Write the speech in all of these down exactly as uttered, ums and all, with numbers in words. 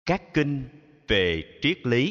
Các kinh về triết lý.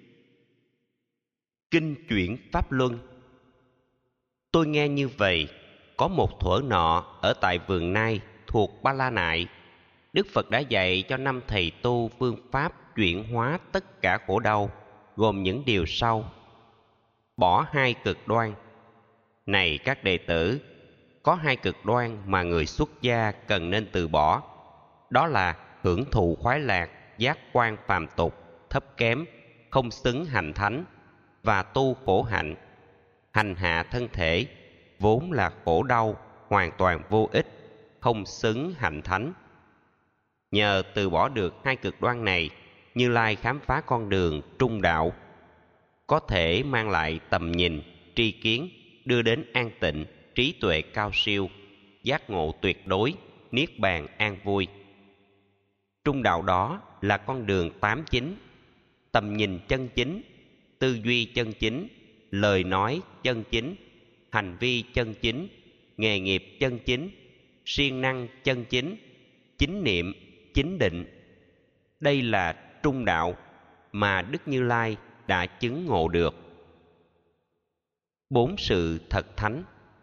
Kinh chuyển Pháp Luân. Tôi nghe như vậy, có một thuở nọ ở tại vườn Nai thuộc Ba La Nại, Đức Phật đã dạy cho năm thầy tu phương pháp chuyển hóa tất cả khổ đau, gồm những điều sau. Bỏ hai cực đoan. Này các đệ tử, có hai cực đoan mà người xuất gia cần nên từ bỏ. Đó là hưởng thụ khoái lạc, giác quan phàm tục, thấp kém, không xứng hành thánh, và tu khổ hạnh. Hành hạ thân thể, vốn là khổ đau, hoàn toàn vô ích, không xứng hạnh thánh. Nhờ từ bỏ được hai cực đoan này, Như Lai khám phá con đường trung đạo, có thể mang lại tầm nhìn, tri kiến, đưa đến an tịnh, trí tuệ cao siêu, giác ngộ tuyệt đối, niết bàn an vui. Trung đạo đó là con đường tám chính: tầm nhìn chân chính, tư duy chân chính, lời nói chân chính, hành vi chân chính, nghề nghiệp chân chính, siêng năng chân chính, chính niệm, chính định. Đây là trung đạo mà Đức Như Lai đã chứng ngộ được. Bốn sự thật thánh.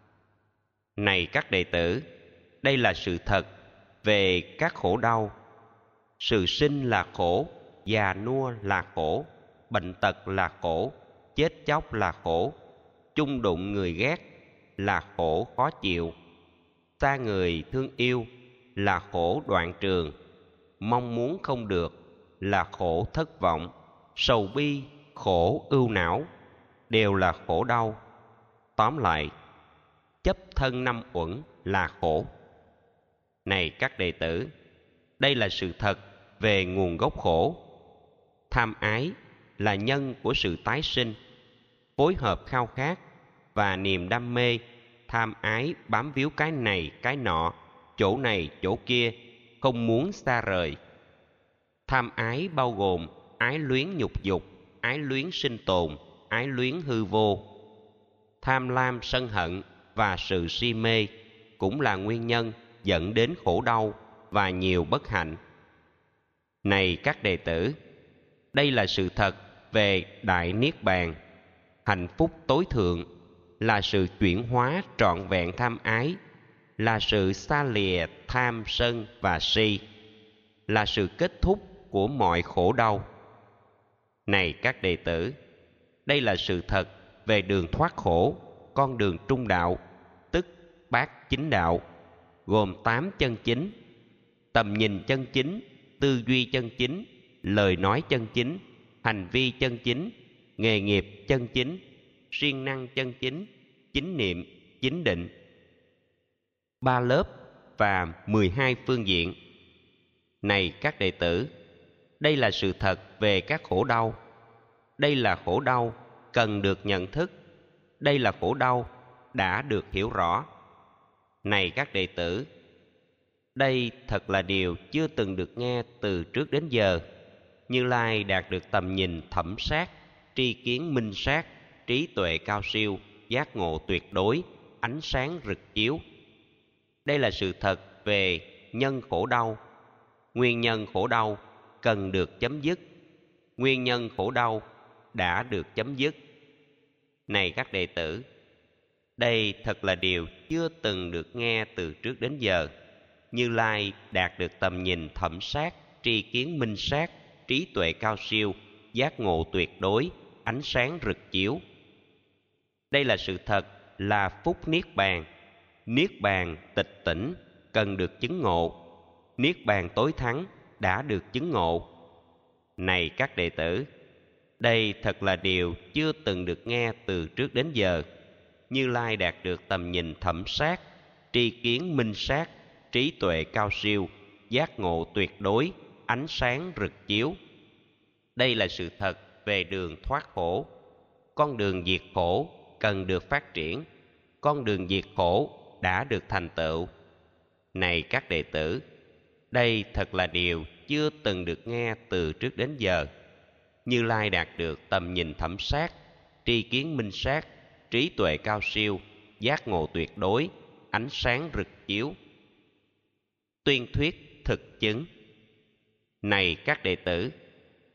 Này các đệ tử, đây là sự thật về các khổ đau. Sự sinh là khổ, già nua là khổ, bệnh tật là khổ, chết chóc là khổ, chung đụng người ghét là khổ khó chịu, xa người thương yêu là khổ đoạn trường, mong muốn không được là khổ thất vọng, sầu bi, khổ ưu não đều là khổ đau. Tóm lại, chấp thân năm uẩn là khổ. Này các đệ tử, đây là sự thật về nguồn gốc khổ. Tham ái là nhân của sự tái sinh, phối hợp khao khát và niềm đam mê. Tham ái bám víu cái này cái nọ, chỗ này chỗ kia, không muốn xa rời. Tham ái bao gồm ái luyến nhục dục, ái luyến sinh tồn, ái luyến hư vô. Tham lam sân hận và sự si mê cũng là nguyên nhân dẫn đến khổ đau và nhiều bất hạnh. Này các đệ tử, đây là sự thật về Đại Niết Bàn. Hạnh phúc tối thượng là sự chuyển hóa trọn vẹn tham ái, là sự xa lìa tham sân và si, là sự kết thúc của mọi khổ đau. Này các đệ tử, đây là sự thật về đường thoát khổ, con đường trung đạo, tức bát chính đạo, gồm tám chân chính: tầm nhìn chân chính, tư duy chân chính, lời nói chân chính, hành vi chân chính, nghề nghiệp chân chính, siêng năng chân chính, chính niệm, chính định. Ba lớp và mười hai phương diện. Này các đệ tử, đây là sự thật về các khổ đau. Đây là khổ đau cần được nhận thức. Đây là khổ đau đã được hiểu rõ. Này các đệ tử, đây thật là điều chưa từng được nghe từ trước đến giờ. Như Lai đạt được tầm nhìn thẩm sát, tri kiến minh sát, trí tuệ cao siêu, giác ngộ tuyệt đối, ánh sáng rực chiếu. Đây là sự thật về nhân khổ đau. Nguyên nhân khổ đau cần được chấm dứt. Nguyên nhân khổ đau đã được chấm dứt. Này các đệ tử, đây thật là điều chưa từng được nghe từ trước đến giờ. Như Lai đạt được tầm nhìn thẩm sát, tri kiến minh sát, trí tuệ cao siêu, giác ngộ tuyệt đối, ánh sáng rực chiếu. Đây là sự thật là phúc niết bàn. Niết bàn tịch tỉnh cần được chứng ngộ. Niết bàn tối thắng đã được chứng ngộ. Này các đệ tử, đây thật là điều chưa từng được nghe từ trước đến giờ. Như Lai đạt được tầm nhìn thẩm sát, tri kiến minh sát, trí tuệ cao siêu, giác ngộ tuyệt đối, ánh sáng rực chiếu. Đây là sự thật về đường thoát khổ. Con đường diệt khổ cần được phát triển. Con đường diệt khổ đã được thành tựu. Này các đệ tử, đây thật là điều chưa từng được nghe từ trước đến giờ. Như Lai đạt được tầm nhìn thẩm sát, tri kiến minh sát, trí tuệ cao siêu, giác ngộ tuyệt đối, ánh sáng rực chiếu. Tuyên thuyết thực chứng. Này các đệ tử,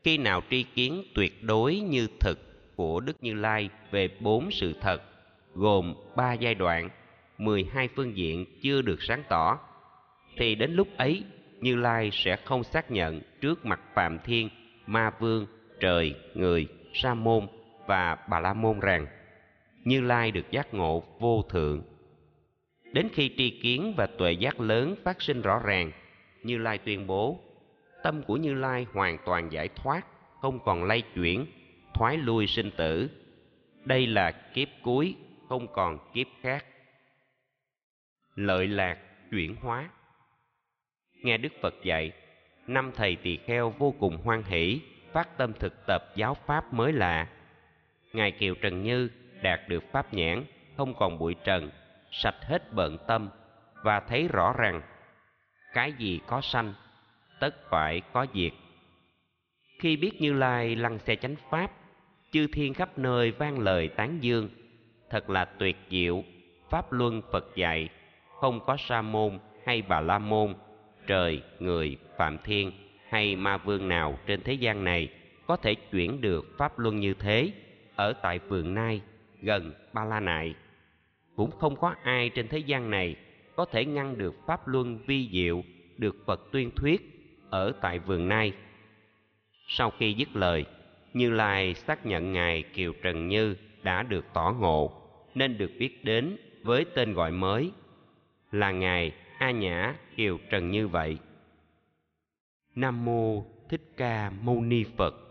Khi nào tri kiến tuyệt đối như thực của Đức Như Lai về bốn sự thật, gồm ba giai đoạn, mười hai phương diện chưa được sáng tỏ, thì đến lúc ấy Như Lai sẽ không xác nhận trước mặt Phạm Thiên, Ma Vương, trời, người, Sa môn và Bà La môn rằng Như Lai được giác ngộ vô thượng. Đến khi tri kiến và tuệ giác lớn phát sinh rõ ràng, Như Lai tuyên bố tâm của Như Lai hoàn toàn giải thoát, không còn lay chuyển, thoái lui sinh tử. Đây là kiếp cuối, không còn kiếp khác. Lợi lạc chuyển hóa. Nghe Đức Phật dạy, năm thầy tỳ kheo vô cùng hoan hỷ, phát tâm thực tập giáo pháp mới lạ. Ngài Kiều Trần Như đạt được pháp nhãn, không còn bụi trần, sạch hết bận tâm và thấy rõ rằng cái gì có sanh, tất phải có diệt. Khi biết Như Lai lăng xe chánh pháp, chư thiên khắp nơi vang lời tán dương, thật là tuyệt diệu. Pháp luân Phật dạy, không có Sa môn hay Bà La môn, trời, người, Phạm Thiên hay Ma Vương nào trên thế gian này có thể chuyển được pháp luân như thế ở tại Vườn Nai gần Ba La Nại. Cũng không có ai trên thế gian này có thể ngăn được pháp luân vi diệu được Phật tuyên thuyết ở tại Vườn Nai. Sau khi dứt lời, Như Lai xác nhận Ngài Kiều Trần Như đã được tỏ ngộ, nên được biết đến với tên gọi mới là Ngài A Nhã Kiều Trần Như vậy. Nam Mô Thích Ca Mâu Ni Phật.